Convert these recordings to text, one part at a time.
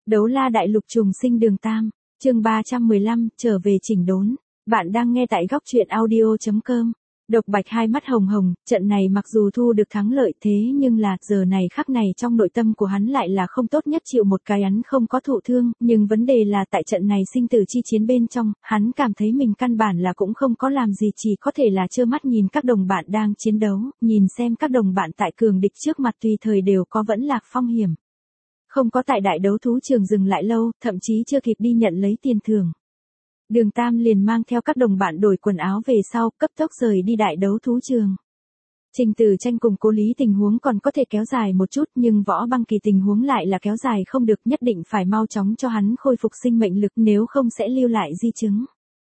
Đấu la đại lục trùng sinh đường Tam, chương 315, trở về chỉnh đốn. Bạn đang nghe tại góc truyện audio.com. Độc Bạch hai mắt hồng hồng, trận này mặc dù thu được thắng lợi thế nhưng là giờ này khắc này trong nội tâm của hắn lại là không tốt nhất, chịu một cái hắn không có thụ thương, nhưng vấn đề là tại trận này sinh tử chi chiến bên trong, hắn cảm thấy mình căn bản là cũng không có làm gì, chỉ có thể là trơ mắt nhìn các đồng bạn đang chiến đấu, nhìn xem các đồng bạn tại cường địch trước mặt tùy thời đều có vẫn lạc phong hiểm. Không có tại đại đấu thú trường dừng lại lâu, thậm chí chưa kịp đi nhận lấy tiền thưởng. Đường Tam liền mang theo các đồng bạn đổi quần áo về sau, cấp tốc rời đi đại đấu thú trường. Trình Tử Tranh cùng Cố Lý tình huống còn có thể kéo dài một chút, nhưng Võ Băng Kỳ tình huống lại là kéo dài không được, nhất định phải mau chóng cho hắn khôi phục sinh mệnh lực, nếu không sẽ lưu lại di chứng.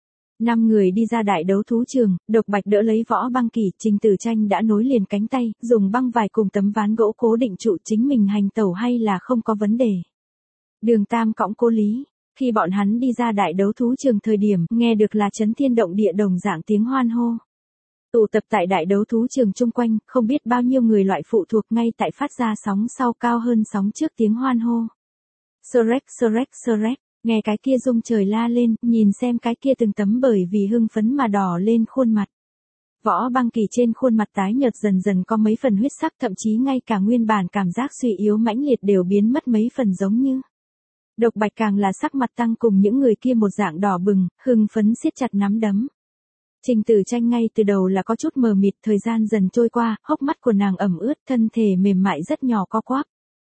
5 người đi ra đại đấu thú trường, Độc Bạch đỡ lấy Võ Băng Kỳ, Trình Tử Tranh đã nối liền cánh tay, dùng băng vải cùng tấm ván gỗ cố định trụ chính mình hành tẩu hay là không có vấn đề. Đường Tam cõng Cố Lý. Khi bọn hắn đi ra đại đấu thú trường thời điểm, nghe được là chấn thiên động địa đồng dạng tiếng hoan hô. Tụ tập tại đại đấu thú trường chung quanh, không biết bao nhiêu người loại phụ thuộc ngay tại phát ra sóng sau cao hơn sóng trước tiếng hoan hô. Shrek, Shrek, Shrek, nghe cái kia rung trời la lên, nhìn xem cái kia từng tấm bởi vì hưng phấn mà đỏ lên khuôn mặt. Võ Băng Kỳ trên khuôn mặt tái nhợt dần dần có mấy phần huyết sắc, thậm chí ngay cả nguyên bản cảm giác suy yếu mãnh liệt đều biến mất mấy phần giống như. Độc Bạch càng là sắc mặt tăng cùng những người kia một dạng đỏ bừng, hưng phấn siết chặt nắm đấm. Trình Tử Tranh ngay từ đầu là có chút mờ mịt, thời gian dần trôi qua, hốc mắt của nàng ẩm ướt, thân thể mềm mại rất nhỏ co quắp.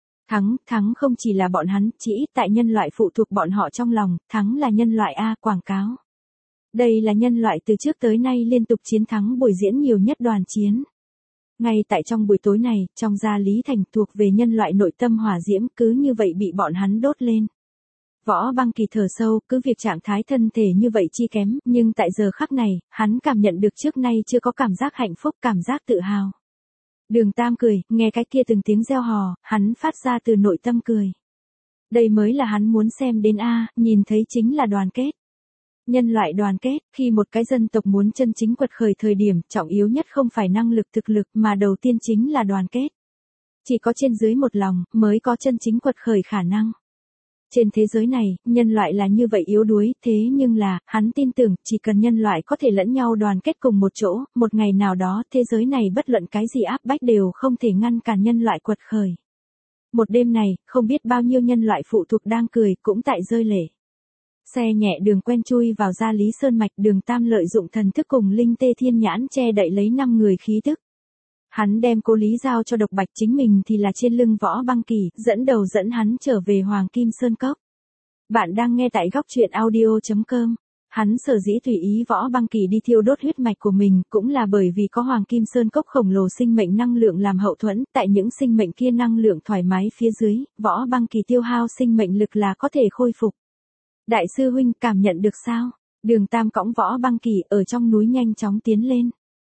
Thắng không chỉ là bọn hắn, chỉ ít tại nhân loại phụ thuộc bọn họ trong lòng, thắng là nhân loại A, quảng cáo. Đây là nhân loại từ trước tới nay liên tục chiến thắng buổi diễn nhiều nhất đoàn chiến. Ngay tại trong buổi tối này, trong gia Lý Thành thuộc về nhân loại nội tâm hỏa diễm cứ như vậy bị bọn hắn đốt lên. Võ Băng Kỳ thở sâu, cứ việc trạng thái thân thể như vậy chi kém, nhưng tại giờ khắc này, hắn cảm nhận được trước nay chưa có cảm giác hạnh phúc, cảm giác tự hào. Đường Tam cười, nghe cái kia từng tiếng reo hò, hắn phát ra từ nội tâm cười. Đây mới là hắn muốn xem đến A, nhìn thấy chính là đoàn kết. Nhân loại đoàn kết, khi một cái dân tộc muốn chân chính quật khởi thời điểm, trọng yếu nhất không phải năng lực thực lực mà đầu tiên chính là đoàn kết. Chỉ có trên dưới một lòng, mới có chân chính quật khởi khả năng. Trên thế giới này, nhân loại là như vậy yếu đuối, thế nhưng là, hắn tin tưởng, chỉ cần nhân loại có thể lẫn nhau đoàn kết cùng một chỗ, một ngày nào đó, thế giới này bất luận cái gì áp bách đều không thể ngăn cản nhân loại quật khởi. Một đêm này, không biết bao nhiêu nhân loại phụ thuộc đang cười, cũng tại rơi lệ. Xe nhẹ đường quen chui vào gia Lý Sơn Mạch, Đường Tam lợi dụng thần thức cùng linh tê thiên nhãn che đậy lấy 5 người khí tức. Hắn đem Cố Lý giao cho Độc Bạch, chính mình thì là trên lưng Võ Băng Kỳ, dẫn đầu dẫn hắn trở về Hoàng Kim Sơn Cốc. Bạn đang nghe tại góc truyện audio.com. Hắn sở dĩ tùy ý Võ Băng Kỳ đi thiêu đốt huyết mạch của mình, cũng là bởi vì có Hoàng Kim Sơn Cốc khổng lồ sinh mệnh năng lượng làm hậu thuẫn, tại những sinh mệnh kia năng lượng thoải mái phía dưới, Võ Băng Kỳ tiêu hao sinh mệnh lực là có thể khôi phục. Đại sư huynh cảm nhận được sao? Đường Tam cõng Võ Băng Kỳ ở trong núi nhanh chóng tiến lên.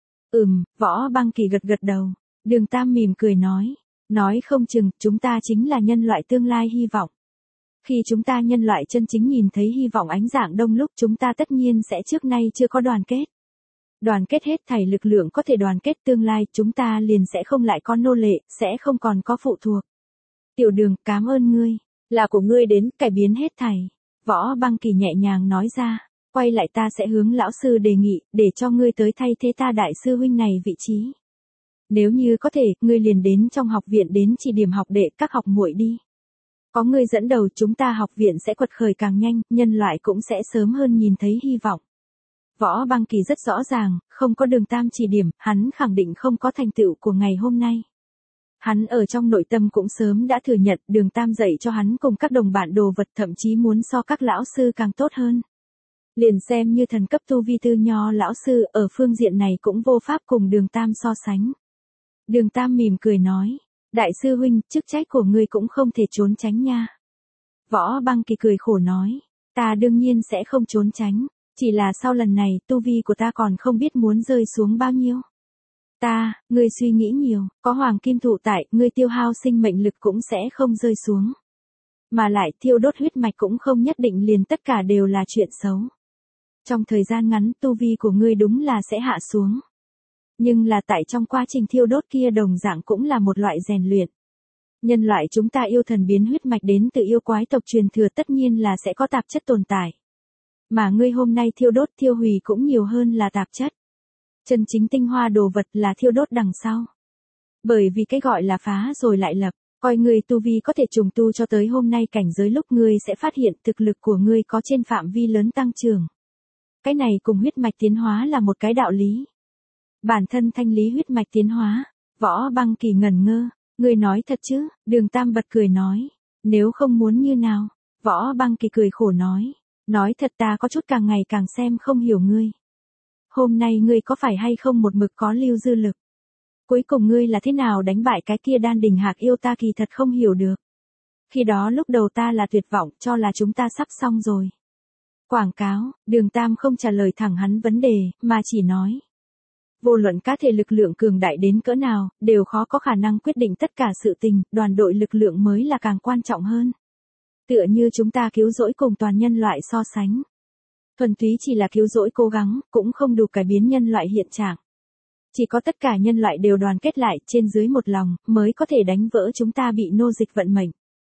Võ Băng Kỳ gật gật đầu. Đường Tam mỉm cười nói không chừng, chúng ta chính là nhân loại tương lai hy vọng. Khi chúng ta nhân loại chân chính nhìn thấy hy vọng ánh dạng đông lúc, chúng ta tất nhiên sẽ trước nay chưa có đoàn kết. Đoàn kết hết thảy lực lượng có thể đoàn kết, tương lai chúng ta liền sẽ không lại có nô lệ, sẽ không còn có phụ thuộc. Tiểu Đường, cảm ơn ngươi, là của ngươi đến cải biến hết thảy. Võ Băng Kỳ nhẹ nhàng nói ra, quay lại ta sẽ hướng lão sư đề nghị, để cho ngươi tới thay thế ta đại sư huynh này vị trí. Nếu như có thể, ngươi liền đến trong học viện đến chỉ điểm học đệ các học muội đi. Có ngươi dẫn đầu, chúng ta học viện sẽ quật khởi càng nhanh, nhân loại cũng sẽ sớm hơn nhìn thấy hy vọng. Võ Băng Kỳ rất rõ ràng, không có Đường Tam chỉ điểm, hắn khẳng định không có thành tựu của ngày hôm nay. Hắn ở trong nội tâm cũng sớm đã thừa nhận, Đường Tam dạy cho hắn cùng các đồng bạn đồ vật, thậm chí muốn so các lão sư càng tốt hơn. Liền xem như thần cấp tu vi tư nho lão sư, ở phương diện này cũng vô pháp cùng Đường Tam so sánh. Đường Tam mỉm cười nói, đại sư huynh, chức trách của ngươi cũng không thể trốn tránh nha. Võ Băng Kỳ cười khổ nói, ta đương nhiên sẽ không trốn tránh, chỉ là sau lần này, tu vi của ta còn không biết muốn rơi xuống bao nhiêu. Ngươi suy nghĩ nhiều, có Hoàng Kim Thụ tại, ngươi tiêu hao sinh mệnh lực cũng sẽ không rơi xuống. Mà lại thiêu đốt huyết mạch cũng không nhất định liền tất cả đều là chuyện xấu. Trong thời gian ngắn tu vi của ngươi đúng là sẽ hạ xuống. Nhưng là tại trong quá trình thiêu đốt kia đồng dạng cũng là một loại rèn luyện. Nhân loại chúng ta yêu thần biến huyết mạch đến từ yêu quái tộc truyền thừa tất nhiên là sẽ có tạp chất tồn tại. Mà ngươi hôm nay thiêu đốt thiêu hủy cũng nhiều hơn là tạp chất. Chân chính tinh hoa đồ vật là thiêu đốt đằng sau. Bởi vì cái gọi là phá rồi lại lập, coi ngươi tu vi có thể trùng tu cho tới hôm nay cảnh giới lúc ngươi sẽ phát hiện thực lực của ngươi có trên phạm vi lớn tăng trưởng. Cái này cùng huyết mạch tiến hóa là một cái đạo lý. Bản thân thanh lý huyết mạch tiến hóa, Võ Băng Kỳ ngẩn ngơ, ngươi nói thật chứ? Đường Tam bật cười nói, nếu không muốn như nào? Võ Băng Kỳ cười khổ nói thật ta có chút càng ngày càng xem không hiểu ngươi. Hôm nay ngươi có phải hay không một mực có lưu dư lực? Cuối cùng ngươi là thế nào đánh bại cái kia đan đỉnh hạc yêu ta kỳ thật không hiểu được. Khi đó lúc đầu ta là tuyệt vọng cho là chúng ta sắp xong rồi. Quảng cáo, Đường Tam không trả lời thẳng hắn vấn đề, mà chỉ nói. Vô luận cá thể lực lượng cường đại đến cỡ nào, đều khó có khả năng quyết định tất cả sự tình, đoàn đội lực lượng mới là càng quan trọng hơn. Tựa như chúng ta cứu rỗi cùng toàn nhân loại so sánh. Thuần túy chỉ là cứu rỗi cố gắng, cũng không đủ cải biến nhân loại hiện trạng. Chỉ có tất cả nhân loại đều đoàn kết lại trên dưới một lòng, mới có thể đánh vỡ chúng ta bị nô dịch vận mệnh.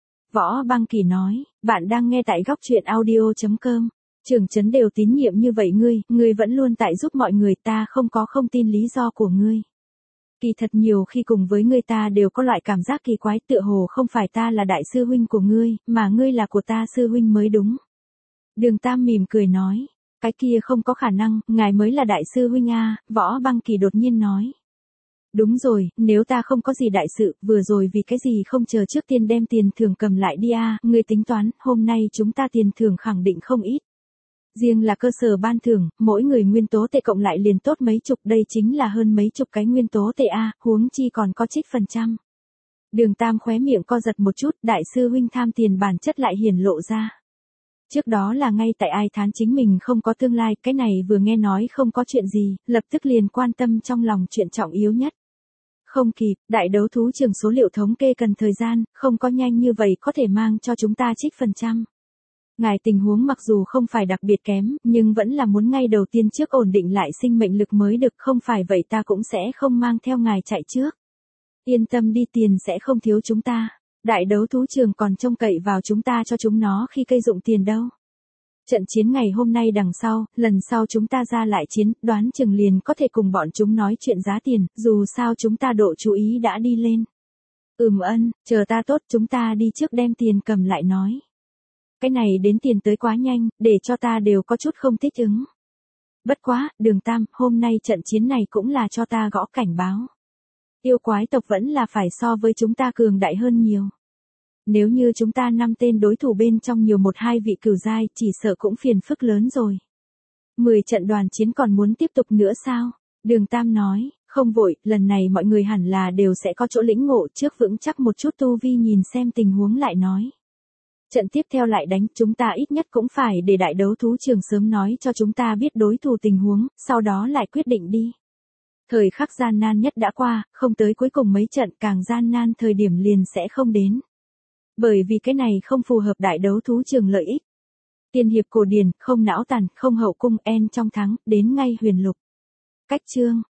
Võ Băng Kỳ nói, bạn đang nghe tại góc truyện audio.com. Trưởng trấn đều tín nhiệm như vậy ngươi vẫn luôn tại giúp mọi người, ta không tin lý do của ngươi. Kỳ thật nhiều khi cùng với ngươi ta đều có loại cảm giác kỳ quái, tựa hồ không phải ta là đại sư huynh của ngươi, mà ngươi là của ta sư huynh mới đúng. Đường Tam mỉm cười nói, cái kia không có khả năng, ngài mới là đại sư huynh a. Võ Băng Kỳ đột nhiên nói. Đúng rồi, nếu ta không có gì đại sự, vừa rồi vì cái gì không chờ trước tiên đem tiền thưởng cầm lại đi a, ngươi tính toán, hôm nay chúng ta tiền thưởng khẳng định không ít. Riêng là cơ sở ban thưởng, mỗi người nguyên tố tệ cộng lại liền tốt mấy chục, đây chính là hơn mấy chục cái nguyên tố tệ a, huống chi còn có trích phần trăm. Đường Tam khóe miệng co giật một chút, đại sư huynh tham tiền bản chất lại hiển lộ ra. Trước đó là ngay tại ai thán chính mình không có tương lai, cái này vừa nghe nói không có chuyện gì, lập tức liền quan tâm trong lòng chuyện trọng yếu nhất. Không kịp, đại đấu thú trường số liệu thống kê cần thời gian, không có nhanh như vậy có thể mang cho chúng ta trích phần trăm. Ngài tình huống mặc dù không phải đặc biệt kém, nhưng vẫn là muốn ngay đầu tiên trước ổn định lại sinh mệnh lực mới được, không phải vậy ta cũng sẽ không mang theo ngài chạy trước. Yên tâm đi, tiền sẽ không thiếu chúng ta. Đại đấu thú trường còn trông cậy vào chúng ta cho chúng nó khi cây dụng tiền đâu. Trận chiến ngày hôm nay đằng sau, lần sau chúng ta ra lại chiến, đoán chừng liền có thể cùng bọn chúng nói chuyện giá tiền, dù sao chúng ta độ chú ý đã đi lên. Chờ ta tốt, chúng ta đi trước đem tiền cầm lại nói. Cái này đến tiền tới quá nhanh, để cho ta đều có chút không thích ứng. Bất quá, Đường Tam, hôm nay trận chiến này cũng là cho ta gõ cảnh báo. Yêu quái tộc vẫn là phải so với chúng ta cường đại hơn nhiều. Nếu như chúng ta 5 tên đối thủ bên trong nhiều 1-2 vị cửu giai, chỉ sợ cũng phiền phức lớn rồi. 10 trận đoàn chiến còn muốn tiếp tục nữa sao? Đường Tam nói, không vội, lần này mọi người hẳn là đều sẽ có chỗ lĩnh ngộ, trước vững chắc một chút tu vi nhìn xem tình huống lại nói. Trận tiếp theo lại đánh, chúng ta ít nhất cũng phải để đại đấu thú trường sớm nói cho chúng ta biết đối thủ tình huống, sau đó lại quyết định đi. Thời khắc gian nan nhất đã qua, không tới cuối cùng mấy trận càng gian nan thời điểm liền sẽ không đến. Bởi vì cái này không phù hợp đại đấu thú trường lợi ích. Tiên hiệp cổ điển, không não tàn, không hậu cung, en trong thắng, đến ngay huyền lục. Cách chương.